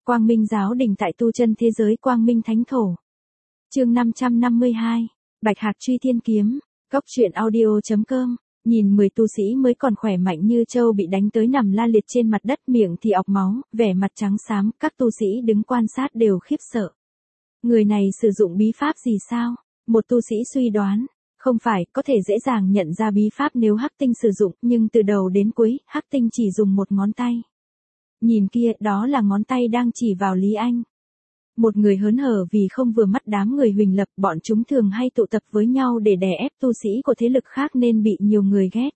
Quang Minh giáo đình tại tu chân thế giới Quang Minh Thánh Thổ. Chương 552, Bạch Hạc truy thiên kiếm, Góc truyện audio.com. Nhìn 10 tu sĩ mới còn khỏe mạnh như trâu bị đánh tới nằm la liệt trên mặt đất, miệng thì ọc máu, vẻ mặt trắng xám, các tu sĩ đứng quan sát đều khiếp sợ. Người này sử dụng bí pháp gì sao? Một tu sĩ suy đoán. Không phải, có thể dễ dàng nhận ra bí pháp nếu Hắc Tinh sử dụng, nhưng từ đầu đến cuối, Hắc Tinh chỉ dùng một ngón tay. Nhìn kia, đó là ngón tay đang chỉ vào Lý Anh. Một người hớn hở vì không vừa mắt đám người Huỳnh Lập, bọn chúng thường hay tụ tập với nhau để đè ép tu sĩ của thế lực khác nên bị nhiều người ghét.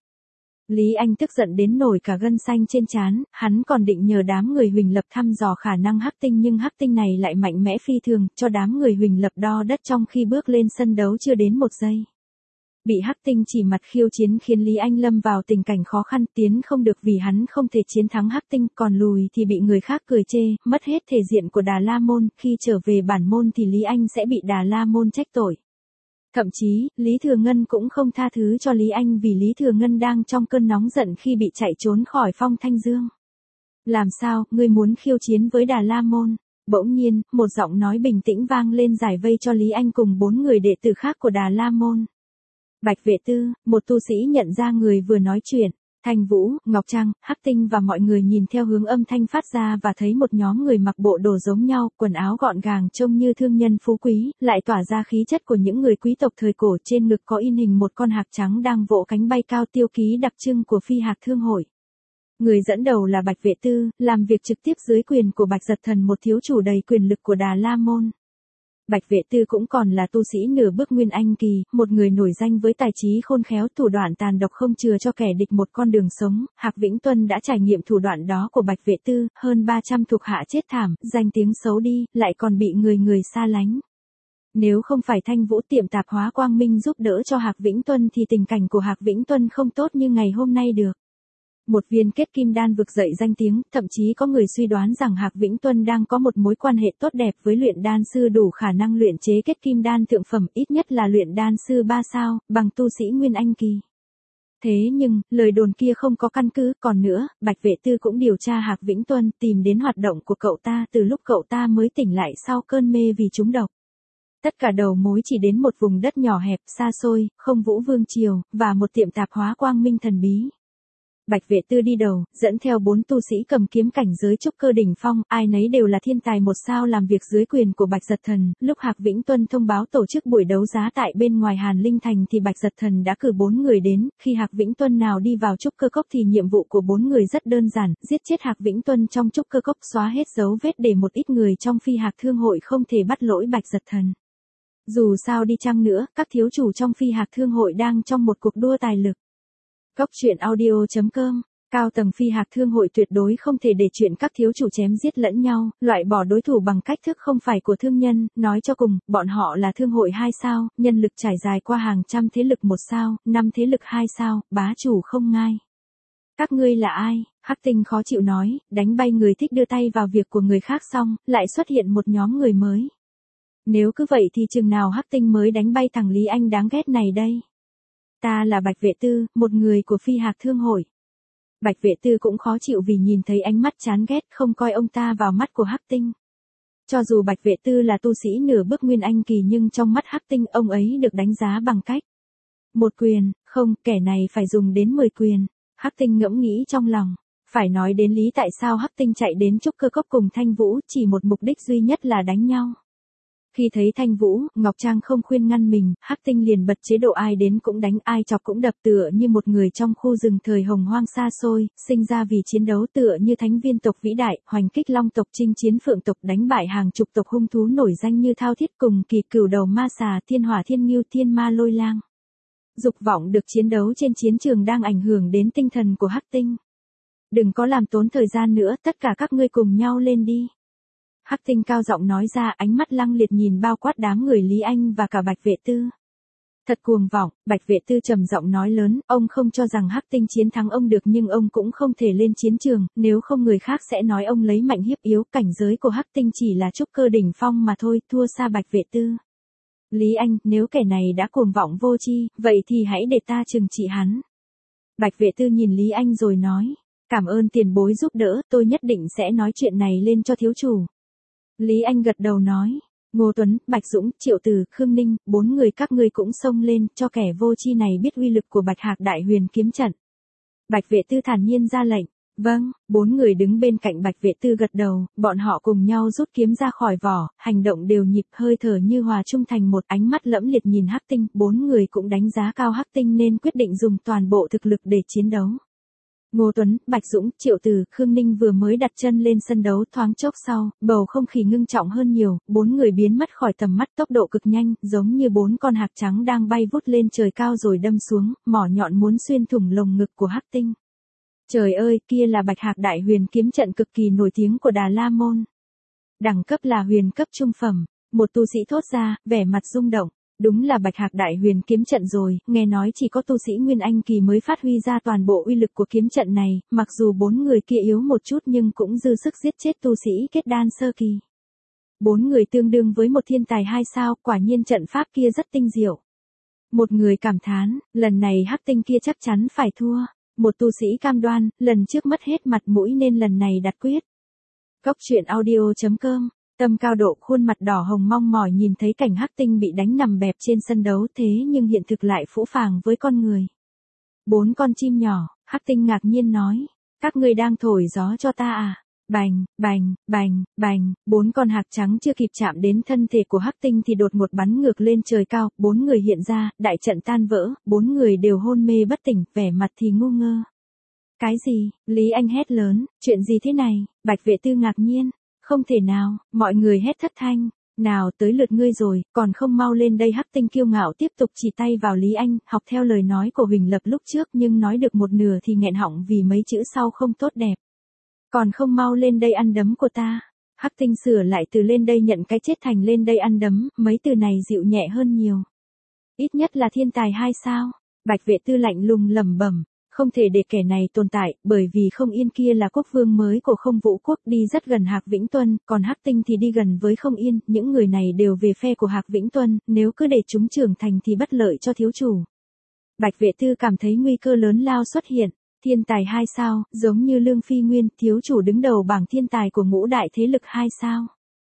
Lý Anh tức giận đến nổi cả gân xanh trên trán, hắn còn định nhờ đám người Huỳnh Lập thăm dò khả năng Hắc Tinh, nhưng Hắc Tinh này lại mạnh mẽ phi thường, cho đám người Huỳnh Lập đo đất trong khi bước lên sân đấu chưa đến một giây. Bị Hắc Tinh chỉ mặt khiêu chiến khiến Lý Anh lâm vào tình cảnh khó khăn, tiến không được vì hắn không thể chiến thắng Hắc Tinh, còn lùi thì bị người khác cười chê, mất hết thể diện của Đà La Môn, khi trở về bản môn thì Lý Anh sẽ bị Đà La Môn trách tội. Thậm chí, Lý Thừa Ngân cũng không tha thứ cho Lý Anh vì Lý Thừa Ngân đang trong cơn nóng giận khi bị chạy trốn khỏi Phong Thanh Dương. Làm sao, ngươi muốn khiêu chiến với Đà La Môn? Bỗng nhiên, một giọng nói bình tĩnh vang lên giải vây cho Lý Anh cùng 4 người đệ tử khác của Đà La Môn. Bạch Vệ Tư, một tu sĩ nhận ra người vừa nói chuyện. Thanh Vũ, Ngọc Trăng, Hắc Tinh và mọi người nhìn theo hướng âm thanh phát ra và thấy một nhóm người mặc bộ đồ giống nhau, quần áo gọn gàng trông như thương nhân phú quý, lại tỏa ra khí chất của những người quý tộc thời cổ. Trên ngực có in hình một con hạc trắng đang vỗ cánh bay cao, tiêu ký đặc trưng của Phi Hạc Thương hội. Người dẫn đầu là Bạch Vệ Tư, làm việc trực tiếp dưới quyền của Bạch Giật Thần, một thiếu chủ đầy quyền lực của Đà La Môn. Bạch Vệ Tư cũng còn là tu sĩ nửa bước Nguyên Anh kỳ, một người nổi danh với tài trí khôn khéo, thủ đoạn tàn độc không chừa cho kẻ địch một con đường sống. Hạc Vĩnh Tuân đã trải nghiệm thủ đoạn đó của Bạch Vệ Tư, hơn 300 thuộc hạ chết thảm, danh tiếng xấu đi, lại còn bị người xa lánh. Nếu không phải Thanh Vũ tiệm tạp hóa Quang Minh giúp đỡ cho Hạc Vĩnh Tuân thì tình cảnh của Hạc Vĩnh Tuân không tốt như ngày hôm nay được. Một viên kết kim đan vực dậy danh tiếng, thậm chí có người suy đoán rằng Hạc Vĩnh Tuân đang có một mối quan hệ tốt đẹp với luyện đan sư đủ khả năng luyện chế kết kim đan thượng phẩm, ít nhất là luyện đan sư 3 sao, bằng tu sĩ Nguyên Anh kỳ. Thế nhưng, lời đồn kia không có căn cứ, còn nữa, Bạch Vệ Tư cũng điều tra Hạc Vĩnh Tuân, tìm đến hoạt động của cậu ta từ lúc cậu ta mới tỉnh lại sau cơn mê vì trúng độc. Tất cả đầu mối chỉ đến một vùng đất nhỏ hẹp, xa xôi, không Vũ Vương Triều, và một tiệm tạp hóa Quang Minh thần bí. Bạch Vệ Tư đi đầu, dẫn theo 4 tu sĩ cầm kiếm cảnh giới trúc cơ đỉnh phong, ai nấy đều là thiên tài một sao làm việc dưới quyền của Bạch Giật Thần. Lúc Hạc Vĩnh Tuân thông báo tổ chức buổi đấu giá tại bên ngoài Hàn Linh Thành thì Bạch Giật Thần đã cử 4 người đến, khi Hạc Vĩnh Tuân nào đi vào trúc cơ cốc thì nhiệm vụ của 4 người rất đơn giản, giết chết Hạc Vĩnh Tuân trong trúc cơ cốc, xóa hết dấu vết để một ít người trong Phi Hạc Thương hội không thể bắt lỗi Bạch Giật Thần. Dù sao đi chăng nữa, các thiếu chủ trong Phi Hạc Thương hội đang trong một cuộc đua tài lực. Góc truyện audio.com. Cao tầng Phi Hạc Thương hội tuyệt đối không thể để chuyện các thiếu chủ chém giết lẫn nhau, loại bỏ đối thủ bằng cách thức không phải của thương nhân, nói cho cùng, bọn họ là thương hội 2 sao, nhân lực trải dài qua hàng trăm thế lực 1 sao, 5 thế lực 2 sao, bá chủ không ngai. Các ngươi là ai? Hắc Tinh khó chịu nói, đánh bay người thích đưa tay vào việc của người khác xong, lại xuất hiện một nhóm người mới. Nếu cứ vậy thì chừng nào Hắc Tinh mới đánh bay thằng Lý Anh đáng ghét này đây? Ta là Bạch Vệ Tư, một người của Phi Hạc Thương hội. Bạch Vệ Tư cũng khó chịu vì nhìn thấy ánh mắt chán ghét, không coi ông ta vào mắt của Hắc Tinh. Cho dù Bạch Vệ Tư là tu sĩ nửa bước Nguyên Anh kỳ nhưng trong mắt Hắc Tinh ông ấy được đánh giá bằng cách một quyền, không, kẻ này phải dùng đến 10 quyền. Hắc Tinh ngẫm nghĩ trong lòng. Phải nói đến lý tại sao Hắc Tinh chạy đến trúc cơ cốc cùng Thanh Vũ, chỉ một mục đích duy nhất là đánh nhau. Khi thấy Thanh Vũ, Ngọc Trang không khuyên ngăn mình, Hắc Tinh liền bật chế độ ai đến cũng đánh, ai chọc cũng đập, tựa như một người trong khu rừng thời hồng hoang xa xôi, sinh ra vì chiến đấu, tựa như thánh viên tộc vĩ đại, hoành kích long tộc, chinh chiến phượng tộc, đánh bại hàng chục tộc hung thú nổi danh như Thao Thiết cùng Kỳ Cửu đầu ma xà, Thiên Hỏa Thiên Ngưu, Thiên Ma Lôi Lang. Dục vọng được chiến đấu trên chiến trường đang ảnh hưởng đến tinh thần của Hắc Tinh. Đừng có làm tốn thời gian nữa, tất cả các ngươi cùng nhau lên đi. Hắc Tinh cao giọng nói ra, ánh mắt lăng liệt nhìn bao quát đám người Lý Anh và cả Bạch Vệ Tư. Thật cuồng vọng, Bạch Vệ Tư trầm giọng nói lớn, ông không cho rằng Hắc Tinh chiến thắng ông được nhưng ông cũng không thể lên chiến trường, nếu không người khác sẽ nói ông lấy mạnh hiếp yếu, cảnh giới của Hắc Tinh chỉ là trúc cơ đỉnh phong mà thôi, thua xa Bạch Vệ Tư. Lý Anh, nếu kẻ này đã cuồng vọng vô tri, vậy thì hãy để ta trừng trị hắn. Bạch Vệ Tư nhìn Lý Anh rồi nói, cảm ơn tiền bối giúp đỡ, tôi nhất định sẽ nói chuyện này lên cho thiếu chủ. Lý Anh gật đầu nói. Ngô Tuấn, Bạch Dũng, Triệu Từ, Khương Ninh, 4 người các ngươi cũng xông lên, cho kẻ vô tri này biết uy lực của Bạch Hạc Đại Huyền kiếm trận. Bạch Vệ Tư thản nhiên ra lệnh. Vâng, 4 người đứng bên cạnh Bạch Vệ Tư gật đầu, bọn họ cùng nhau rút kiếm ra khỏi vỏ, hành động đều nhịp, hơi thở như hòa chung thành một, ánh mắt lẫm liệt nhìn Hắc Tinh, 4 người cũng đánh giá cao Hắc Tinh nên quyết định dùng toàn bộ thực lực để chiến đấu. Ngô Tuấn, Bạch Dũng, Triệu Từ, Khương Ninh vừa mới đặt chân lên sân đấu, thoáng chốc sau, bầu không khí ngưng trọng hơn nhiều, 4 người biến mất khỏi tầm mắt, tốc độ cực nhanh, giống như 4 con hạc trắng đang bay vút lên trời cao rồi đâm xuống, mỏ nhọn muốn xuyên thủng lồng ngực của Hắc Tinh. Trời ơi, kia là Bạch Hạc Đại Huyền kiếm trận cực kỳ nổi tiếng của Đà La Môn. Đẳng cấp là huyền cấp trung phẩm, một tu sĩ thốt ra, vẻ mặt rung động. Đúng là Bạch Hạc Đại Huyền kiếm trận rồi, nghe nói chỉ có tu sĩ Nguyên Anh kỳ mới phát huy ra toàn bộ uy lực của kiếm trận này, mặc dù 4 người kia yếu một chút nhưng cũng dư sức giết chết tu sĩ kết đan sơ kỳ. 4 người tương đương với một thiên tài 2 sao, quả nhiên trận pháp kia rất tinh diệu. Một người cảm thán, lần này Hắc Tinh kia chắc chắn phải thua. Một tu sĩ cam đoan, lần trước mất hết mặt mũi nên lần này đặt quyết. Cốc truyện audio.com, Tâm Cao Độ khuôn mặt đỏ hồng mong mỏi nhìn thấy cảnh Hắc Tinh bị đánh nằm bẹp trên sân đấu thế nhưng hiện thực lại phũ phàng với con người. 4 con chim nhỏ, Hắc Tinh ngạc nhiên nói, các ngươi đang thổi gió cho ta à? Bành, bành, bành, bành, 4 con hạc trắng chưa kịp chạm đến thân thể của Hắc Tinh thì đột một bắn ngược lên trời cao, 4 người hiện ra, đại trận tan vỡ, 4 người đều hôn mê bất tỉnh, vẻ mặt thì ngu ngơ. Cái gì? Lý Anh hét lớn, chuyện gì thế này? Bạch Vệ Tư ngạc nhiên, không thể nào, mọi người hét thất thanh. Nào tới lượt ngươi rồi, còn không mau lên đây. Hắc Tinh kiêu ngạo tiếp tục chỉ tay vào Lý Anh, học theo lời nói của Huỳnh Lập lúc trước nhưng nói được một nửa thì nghẹn họng vì mấy chữ sau không tốt đẹp. Còn không mau lên đây ăn đấm của ta. Hắc Tinh sửa lại từ lên đây nhận cái chết thành lên đây ăn đấm, mấy từ này dịu nhẹ hơn nhiều. Ít nhất là thiên tài 2 sao. Bạch Vệ Tư lạnh lùng lẩm bẩm, không thể để kẻ này tồn tại, bởi vì Không Yên kia là quốc vương mới của Không Vũ quốc đi rất gần Hạc Vĩnh Tuân, còn Hắc Tinh thì đi gần với Không Yên, những người này đều về phe của Hạc Vĩnh Tuân, nếu cứ để chúng trưởng thành thì bất lợi cho thiếu chủ. Bạch Vệ Tư cảm thấy nguy cơ lớn lao xuất hiện. Thiên tài 2 sao, giống như Lương Phi Nguyên, thiếu chủ đứng đầu bảng thiên tài của ngũ đại thế lực 2 sao.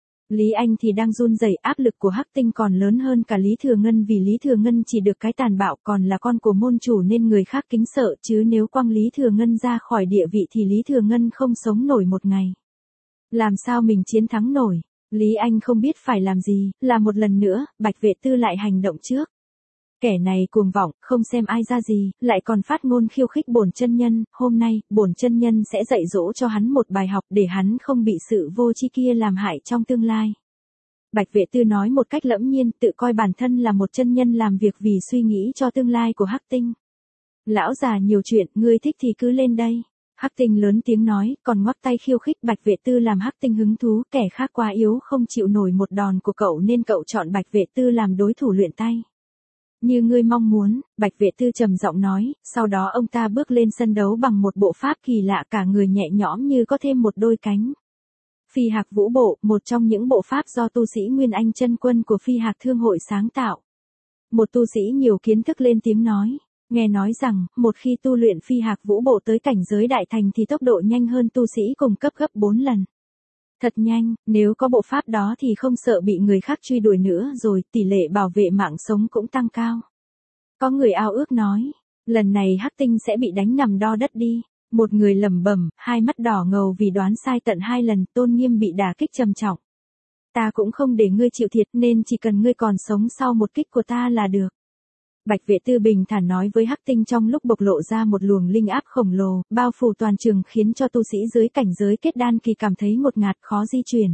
Lý Anh thì đang run rẩy, áp lực của Hắc Tinh còn lớn hơn cả Lý Thừa Ngân vì Lý Thừa Ngân chỉ được cái tàn bạo còn là con của môn chủ nên người khác kính sợ chứ nếu quăng Lý Thừa Ngân ra khỏi địa vị thì Lý Thừa Ngân không sống nổi một ngày. Làm sao mình chiến thắng nổi? Lý Anh không biết phải làm gì, là một lần nữa, Bạch Vệ Tư lại hành động trước. Kẻ này cuồng vọng, không xem ai ra gì, lại còn phát ngôn khiêu khích bổn chân nhân, hôm nay, bổn chân nhân sẽ dạy dỗ cho hắn một bài học để hắn không bị sự vô tri kia làm hại trong tương lai. Bạch Vệ Tư nói một cách lẫm nhiên, tự coi bản thân là một chân nhân làm việc vì suy nghĩ cho tương lai của Hắc Tinh. Lão già nhiều chuyện, ngươi thích thì cứ lên đây. Hắc Tinh lớn tiếng nói, còn ngoắc tay khiêu khích. Bạch Vệ Tư làm Hắc Tinh hứng thú, kẻ khác quá yếu không chịu nổi một đòn của cậu nên cậu chọn Bạch Vệ Tư làm đối thủ luyện tay. Như ngươi mong muốn, Bạch Vệ Tư trầm giọng nói, sau đó ông ta bước lên sân đấu bằng một bộ pháp kỳ lạ cả người nhẹ nhõm như có thêm một đôi cánh. Phi Hạc Vũ Bộ, một trong những bộ pháp do tu sĩ Nguyên Anh chân quân của Phi Hạc Thương hội sáng tạo. Một tu sĩ nhiều kiến thức lên tiếng nói, nghe nói rằng, một khi tu luyện Phi Hạc Vũ Bộ tới cảnh giới đại thành thì tốc độ nhanh hơn tu sĩ cùng cấp gấp 4 lần. Thật nhanh, nếu có bộ pháp đó thì không sợ bị người khác truy đuổi nữa rồi, tỷ lệ bảo vệ mạng sống cũng tăng cao. Có người ao ước nói, lần này Hắc Tinh sẽ bị đánh nằm đo đất đi. Một người lẩm bẩm, hai mắt đỏ ngầu vì đoán sai tận 2 lần, tôn nghiêm bị đả kích trầm trọng. Ta cũng không để ngươi chịu thiệt nên chỉ cần ngươi còn sống sau một kích của ta là được. Bạch Vệ Tư bình thản nói với Hắc Tinh trong lúc bộc lộ ra một luồng linh áp khổng lồ, bao phủ toàn trường khiến cho tu sĩ dưới cảnh giới kết đan kỳ cảm thấy ngột ngạt khó di chuyển.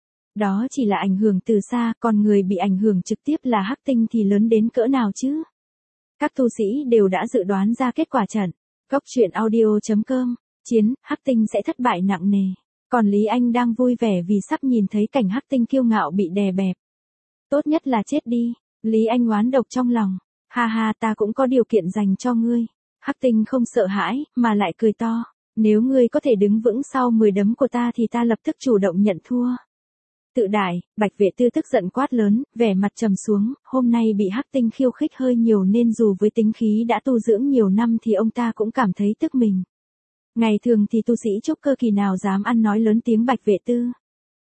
Đó chỉ là ảnh hưởng từ xa, còn người bị ảnh hưởng trực tiếp là Hắc Tinh thì lớn đến cỡ nào chứ? Các tu sĩ đều đã dự đoán ra kết quả trận. Cốc truyện audio.com, chiến, Hắc Tinh sẽ thất bại nặng nề. Còn Lý Anh đang vui vẻ vì sắp nhìn thấy cảnh Hắc Tinh kiêu ngạo bị đè bẹp. Tốt nhất là chết đi. Lý Anh oán độc trong lòng. Ha ha, ta cũng có điều kiện dành cho ngươi. Hắc Tinh không sợ hãi, mà lại cười to. Nếu ngươi có thể đứng vững sau 10 đấm của ta thì ta lập tức chủ động nhận thua. Tự đại, Bạch Vệ Tư tức giận quát lớn, vẻ mặt trầm xuống, hôm nay bị Hắc Tinh khiêu khích hơi nhiều nên dù với tính khí đã tu dưỡng nhiều năm thì ông ta cũng cảm thấy tức mình. Ngày thường thì tu sĩ trúc cơ kỳ nào dám ăn nói lớn tiếng Bạch Vệ Tư.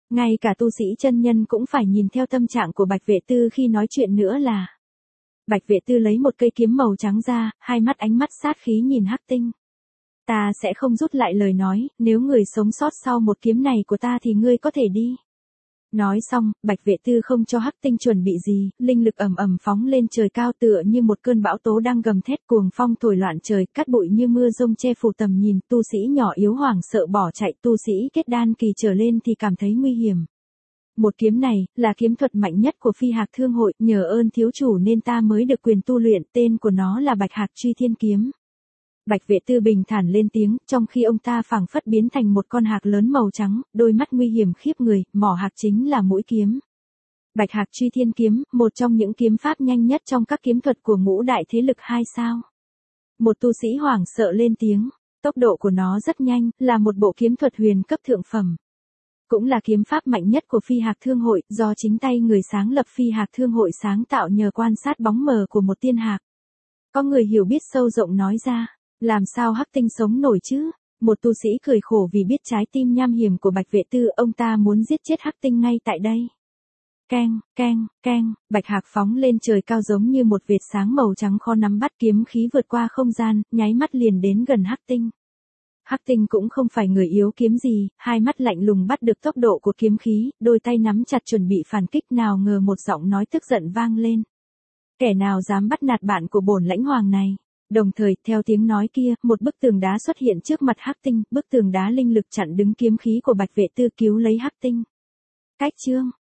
Ngay cả tu sĩ chân nhân cũng phải nhìn theo tâm trạng của Bạch Vệ Tư khi nói chuyện nữa là. Bạch Vệ Tư lấy một cây kiếm màu trắng ra, hai mắt ánh mắt sát khí nhìn Hắc Tinh. Ta sẽ không rút lại lời nói, nếu người sống sót sau một kiếm này của ta thì ngươi có thể đi. Nói xong, Bạch Vệ Tư không cho Hắc Tinh chuẩn bị gì, linh lực ầm ầm phóng lên trời cao tựa như một cơn bão tố đang gầm thét, cuồng phong thổi loạn trời, cát bụi như mưa rông che phủ tầm nhìn, tu sĩ nhỏ yếu hoảng sợ bỏ chạy, tu sĩ kết đan kỳ trở lên thì cảm thấy nguy hiểm. Một kiếm này, là kiếm thuật mạnh nhất của Phi Hạc Thương hội, nhờ ơn thiếu chủ nên ta mới được quyền tu luyện, tên của nó là Bạch Hạc Truy Thiên Kiếm. Bạch Vệ Tư bình thản lên tiếng, trong khi ông ta phảng phất biến thành một con hạc lớn màu trắng, đôi mắt nguy hiểm khiếp người, mỏ hạc chính là mũi kiếm. Bạch Hạc Truy Thiên Kiếm, một trong những kiếm pháp nhanh nhất trong các kiếm thuật của ngũ đại thế lực 2 sao. Một tu sĩ hoảng sợ lên tiếng, tốc độ của nó rất nhanh, là một bộ kiếm thuật huyền cấp thượng phẩm. Cũng là kiếm pháp mạnh nhất của Phi Hạc Thương hội, do chính tay người sáng lập Phi Hạc Thương hội sáng tạo nhờ quan sát bóng mờ của một tiên hạc. Có người hiểu biết sâu rộng nói ra. Làm sao Hắc Tinh sống nổi chứ? Một tu sĩ cười khổ vì biết trái tim nham hiểm của Bạch Vệ Tư, ông ta muốn giết chết Hắc Tinh ngay tại đây. Keng, keng, keng, Bạch Hạc phóng lên trời cao giống như một vệt sáng màu trắng khó nắm bắt, kiếm khí vượt qua không gian, nháy mắt liền đến gần Hắc Tinh. Hắc Tinh cũng không phải người yếu kiếm gì, hai mắt lạnh lùng bắt được tốc độ của kiếm khí, đôi tay nắm chặt chuẩn bị phản kích, nào ngờ một giọng nói tức giận vang lên. Kẻ nào dám bắt nạt bạn của bổn lãnh hoàng này? Đồng thời, theo tiếng nói kia, một bức tường đá xuất hiện trước mặt Hắc Tinh, bức tường đá linh lực chặn đứng kiếm khí của Bạch Vệ Tư, cứu lấy Hắc Tinh. Cách chương